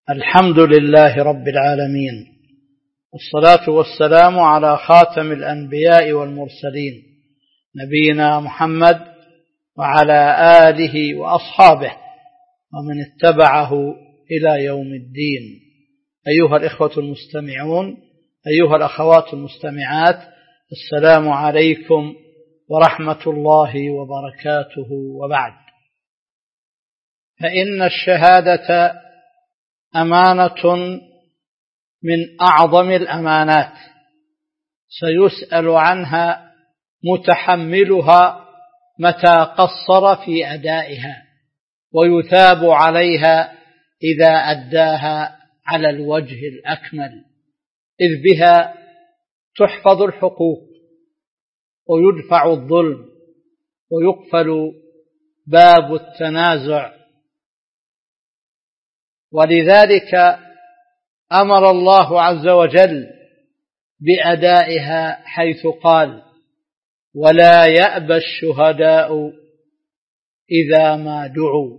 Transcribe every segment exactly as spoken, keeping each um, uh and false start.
الحمد لله رب العالمين، والصلاة والسلام على خاتم الأنبياء والمرسلين نبينا محمد وعلى آله وأصحابه ومن اتبعه إلى يوم الدين. أيها الإخوة المستمعون، أيها الأخوات المستمعات، السلام عليكم ورحمة الله وبركاته. وبعد، فإن الشهادة أمانة من أعظم الأمانات سيسأل عنها متحملها متى قصر في أدائها، ويثاب عليها إذا أداها على الوجه الأكمل، إذ بها تحفظ الحقوق ويدفع الظلم ويقفل باب التنازع. ولذلك أمر الله عز وجل بأدائها حيث قال: ولا يأبى الشهداء إذا ما دعوا.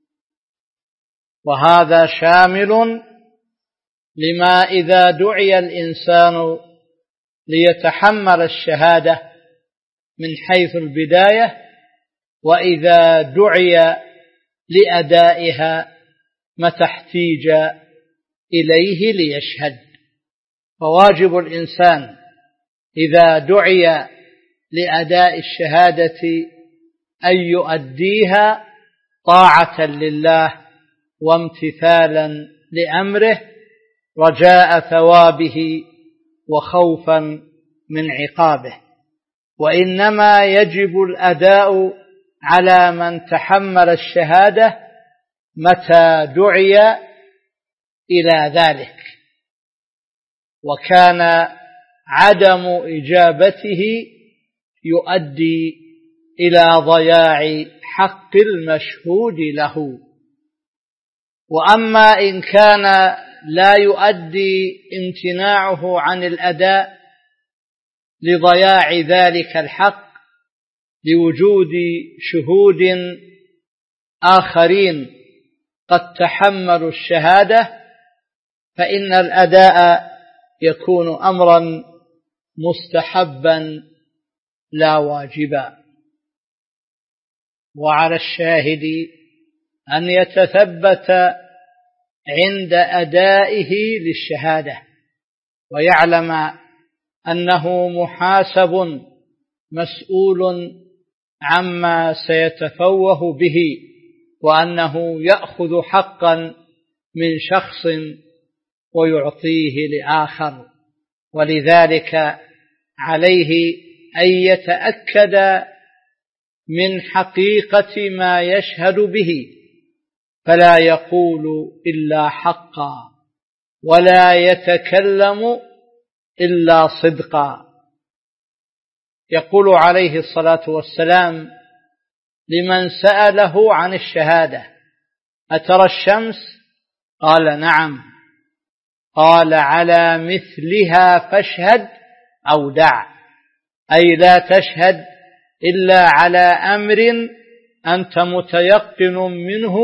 وهذا شامل لما إذا دعي الإنسان ليتحمل الشهادة من حيث البداية، وإذا دعي لأدائها متى احتيج إليه ليشهد. فواجب الإنسان إذا دعي لأداء الشهادة أن يؤديها طاعة لله وامتثالا لأمره، رجاء ثوابه وخوفا من عقابه. وإنما يجب الأداء على من تحمل الشهادة متى دعي إلى ذلك، وكان عدم إجابته يؤدي إلى ضياع حق المشهود له. وأما إن كان لا يؤدي امتناعه عن الأداء لضياع ذلك الحق لوجود شهود آخرين قد تحملوا الشهادة، فإن الأداء يكون أمرا مستحبا لا واجبا. وعلى الشاهد أن يتثبت عند أدائه للشهادة، ويعلم أنه محاسب مسؤول عما سيتفوه به، وأنه يأخذ حقا من شخص ويعطيه لآخر. ولذلك عليه أن يتأكد من حقيقة ما يشهد به، فلا يقول إلا حقا ولا يتكلم إلا صدقا. يقول عليه الصلاة والسلام لمن سأله عن الشهادة: أترى الشمس؟ قال: نعم. قال: على مثلها فاشهد أو دع، أي لا تشهد إلا على أمر أنت متيقن منه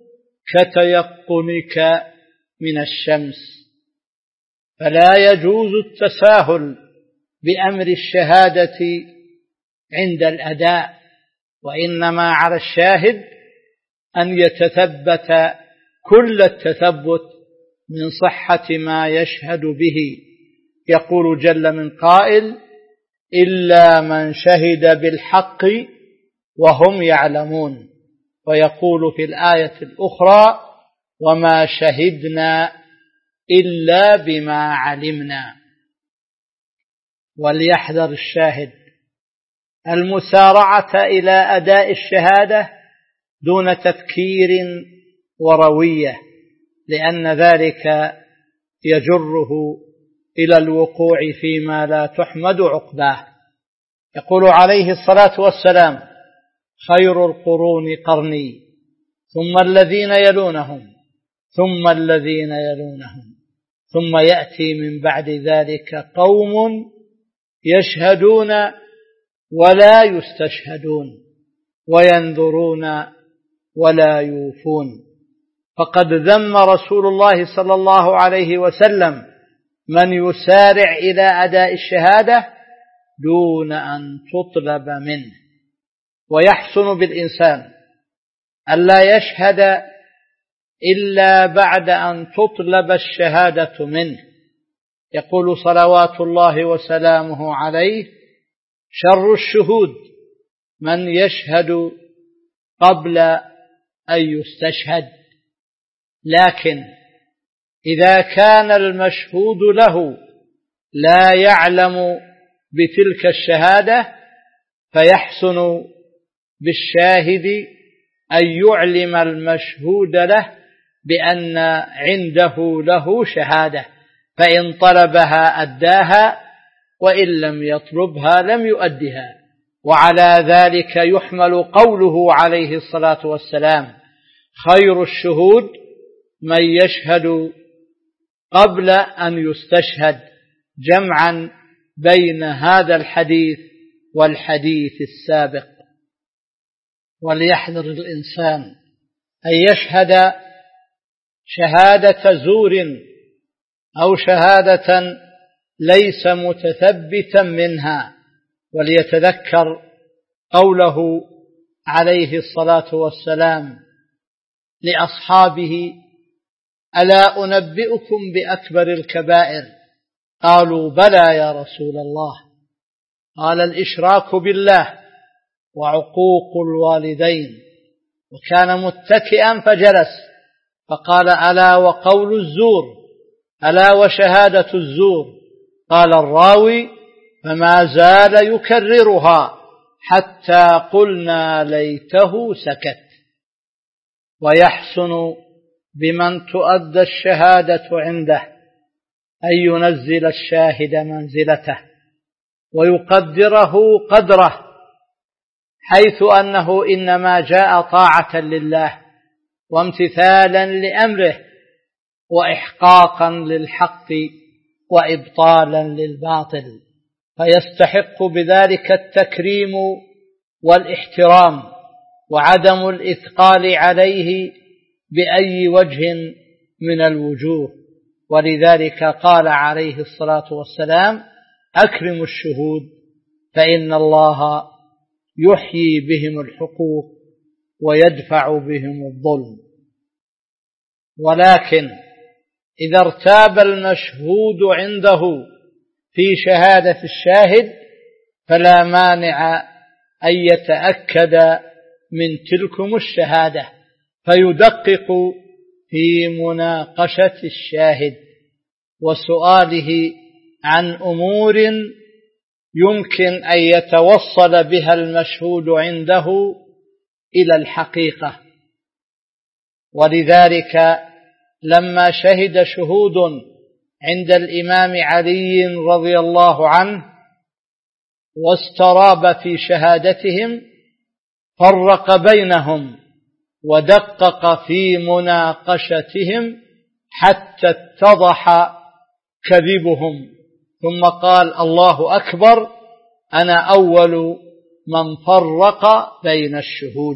كتيقنك من الشمس. فلا يجوز التساهل بأمر الشهادة عند الأداء، وإنما على الشاهد أن يتثبت كل التثبت من صحة ما يشهد به. يقول جل من قائل: إلا من شهد بالحق وهم يعلمون. ويقول في الآية الأخرى: وما شهدنا إلا بما علمنا. وليحذر الشاهد المسارعة إلى أداء الشهادة دون تفكير وروية، لأن ذلك يجره إلى الوقوع فيما لا تحمد عقباه. يقول عليه الصلاة والسلام: خير القرون قرني، ثم الذين يلونهم، ثم الذين يلونهم، ثم يأتي من بعد ذلك قوم يشهدون ولا يستشهدون، وينذرون ولا يوفون. فقد ذم رسول الله صلى الله عليه وسلم من يسارع إلى أداء الشهادة دون أن تطلب منه. ويحسن بالإنسان ألا يشهد إلا بعد أن تطلب الشهادة منه. يقول صلوات الله وسلامه عليه: شر الشهود من يشهد قبل أن يستشهد. لكن إذا كان المشهود له لا يعلم بتلك الشهادة فيحسن بالشاهد أن يعلم المشهود له بأن عنده له شهادة، فإن طلبها أداها، وإن لم يطلبها لم يؤدها. وعلى ذلك يحمل قوله عليه الصلاة والسلام: خير الشهود من يشهد قبل أن يستشهد، جمعا بين هذا الحديث والحديث السابق. وليحذر الإنسان أن يشهد شهادة زور أو شهادة ليس متثبتا منها، وليتذكر قوله عليه الصلاة والسلام لأصحابه: ألا أنبئكم بأكبر الكبائر؟ قالوا: بلى يا رسول الله. قال: الإشراك بالله وعقوق الوالدين. وكان متكئا فجلس فقال: ألا وقول الزور، ألا وشهادة الزور. قال الراوي: فما زال يكررها حتى قلنا ليته سكت. ويحسن بمن تؤدى الشهادة عنده أن ينزل الشاهد منزلته ويقدره قدره، حيث أنه إنما جاء طاعة لله وامتثالا لأمره وإحقاقا للحق وإبطالا للباطل، فيستحق بذلك التكريم والاحترام وعدم الإثقال عليه بأي وجه من الوجوه. ولذلك قال عليه الصلاة والسلام: أكرموا الشهود فإن الله يحيي بهم الحقوق ويدفع بهم الظلم. ولكن إذا ارتاب المشهود عنده في شهادة الشاهد فلا مانع أن يتأكد من تلكم الشهادة فيدقق في مناقشة الشاهد وسؤاله عن أمور يمكن أن يتوصل بها المشهود عنده إلى الحقيقة. ولذلك لما شهد شهود عند الإمام علي رضي الله عنه واستراب في شهادتهم فرق بينهم ودقق في مناقشتهم حتى اتضح كذبهم، ثم قال: الله أكبر، أنا أول من فرق بين الشهود.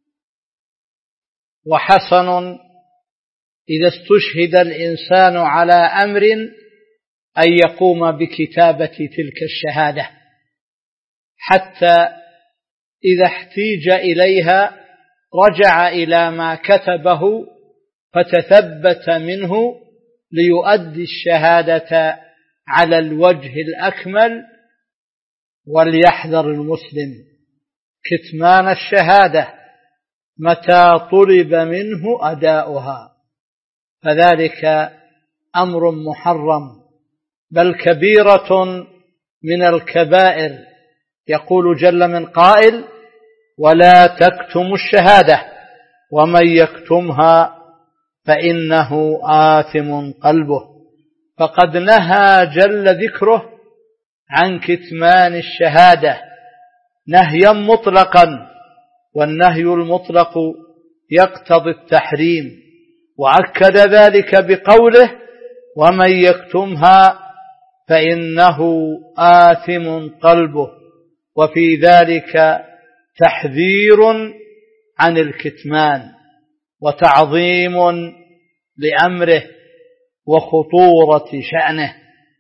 وحسن إذا استشهد الإنسان على أمر أن يقوم بكتابة تلك الشهادة، حتى إذا احتيج إليها رجع إلى ما كتبه فتثبت منه ليؤدي الشهادة على الوجه الأكمل. وليحذر المسلم كتمان الشهادة متى طلب منه أداؤها، فذلك أمر محرم بل كبيرة من الكبائر. يقول جل من قائل: ولا تكتموا الشهادة ومن يكتمها فإنه آثم قلبه. فقد نهى جل ذكره عن كتمان الشهادة نهيا مطلقا، والنهي المطلق يقتضي التحريم، وأكد ذلك بقوله: ومن يكتمها فإنه آثم قلبه. وفي ذلك تحذير عن الكتمان. وتعظيم لأمره وخطورة شأنه.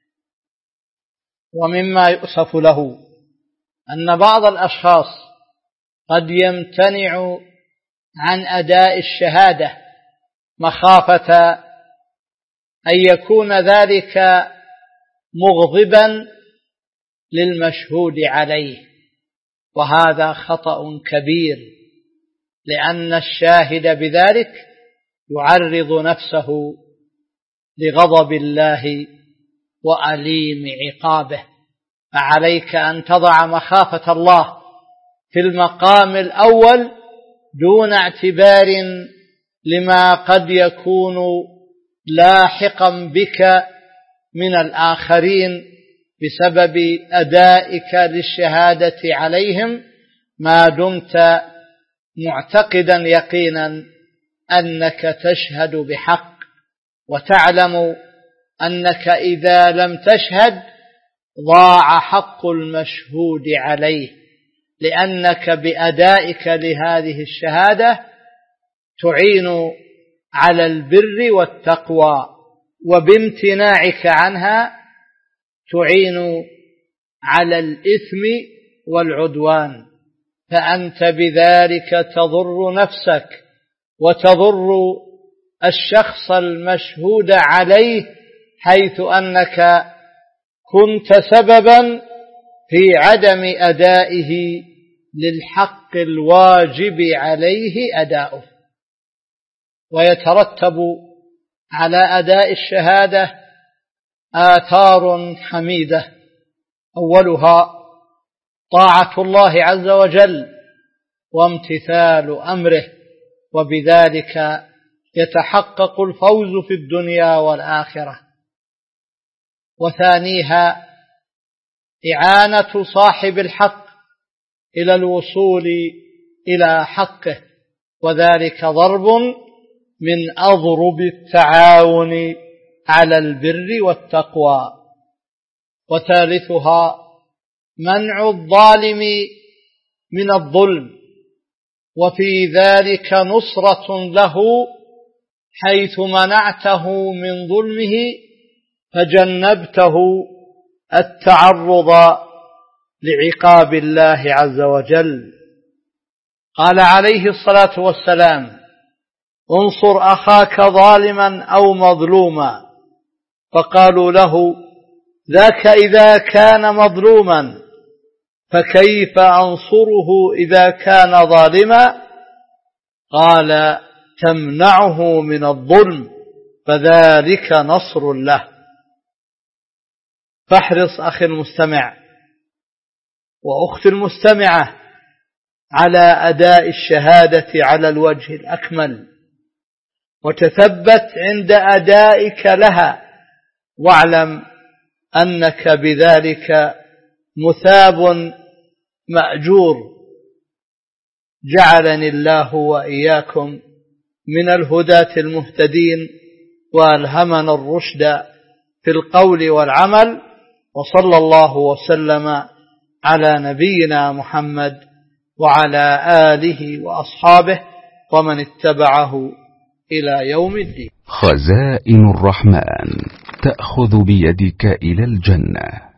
ومما يؤسف له أن بعض الأشخاص قد يمتنع عن أداء الشهادة مخافة أن يكون ذلك مغضبا للمشهود عليه، وهذا خطأ كبير، لأن الشاهد بذلك يعرض نفسه لغضب الله وأليم عقابه. فعليك أن تضع مخافة الله في المقام الأول دون اعتبار لما قد يكون لاحقا بك من الآخرين بسبب أدائك للشهادة عليهم، ما دمت معتقدا يقينا أنك تشهد بحق، وتعلم أنك إذا لم تشهد ضاع حق المشهود عليه، لأنك بأدائك لهذه الشهادة تعين على البر والتقوى، وبامتناعك عنها تعين على الإثم والعدوان، فأنت بذلك تضر نفسك وتضر الشخص المشهود عليه، حيث أنك كنت سببا في عدم أدائه للحق الواجب عليه أداؤه. ويترتب على أداء الشهادة آثار حميدة، أولها طاعة الله عز وجل وامتثال أمره، وبذلك يتحقق الفوز في الدنيا والآخرة. وثانيها إعانة صاحب الحق إلى الوصول إلى حقه، وذلك ضرب من أضرب التعاون على البر والتقوى. وثالثها منع الظالم من الظلم، وفي ذلك نصرة له، حيث منعته من ظلمه فجنبته التعرض لعقاب الله عز وجل. قال عليه الصلاة والسلام: انصر أخاك ظالما أو مظلوما، فقالوا له: ذاك إذا كان مظلوما، فكيف أنصره إذا كان ظالما؟ قال: تمنعه من الظلم، فذلك نصر له. فاحرص أخي المستمع وأختي المستمعة على أداء الشهادة على الوجه الأكمل، وتثبت عند أدائك لها، واعلم أنك بذلك مثاب مأجور. جعلني الله وإياكم من الهداة المهتدين، وألهمنا الرشد في القول والعمل، وصلى الله وسلم على نبينا محمد وعلى آله وأصحابه ومن اتبعه إلى يوم الدين. خزائن الرحمن تأخذ بيدك إلى الجنة.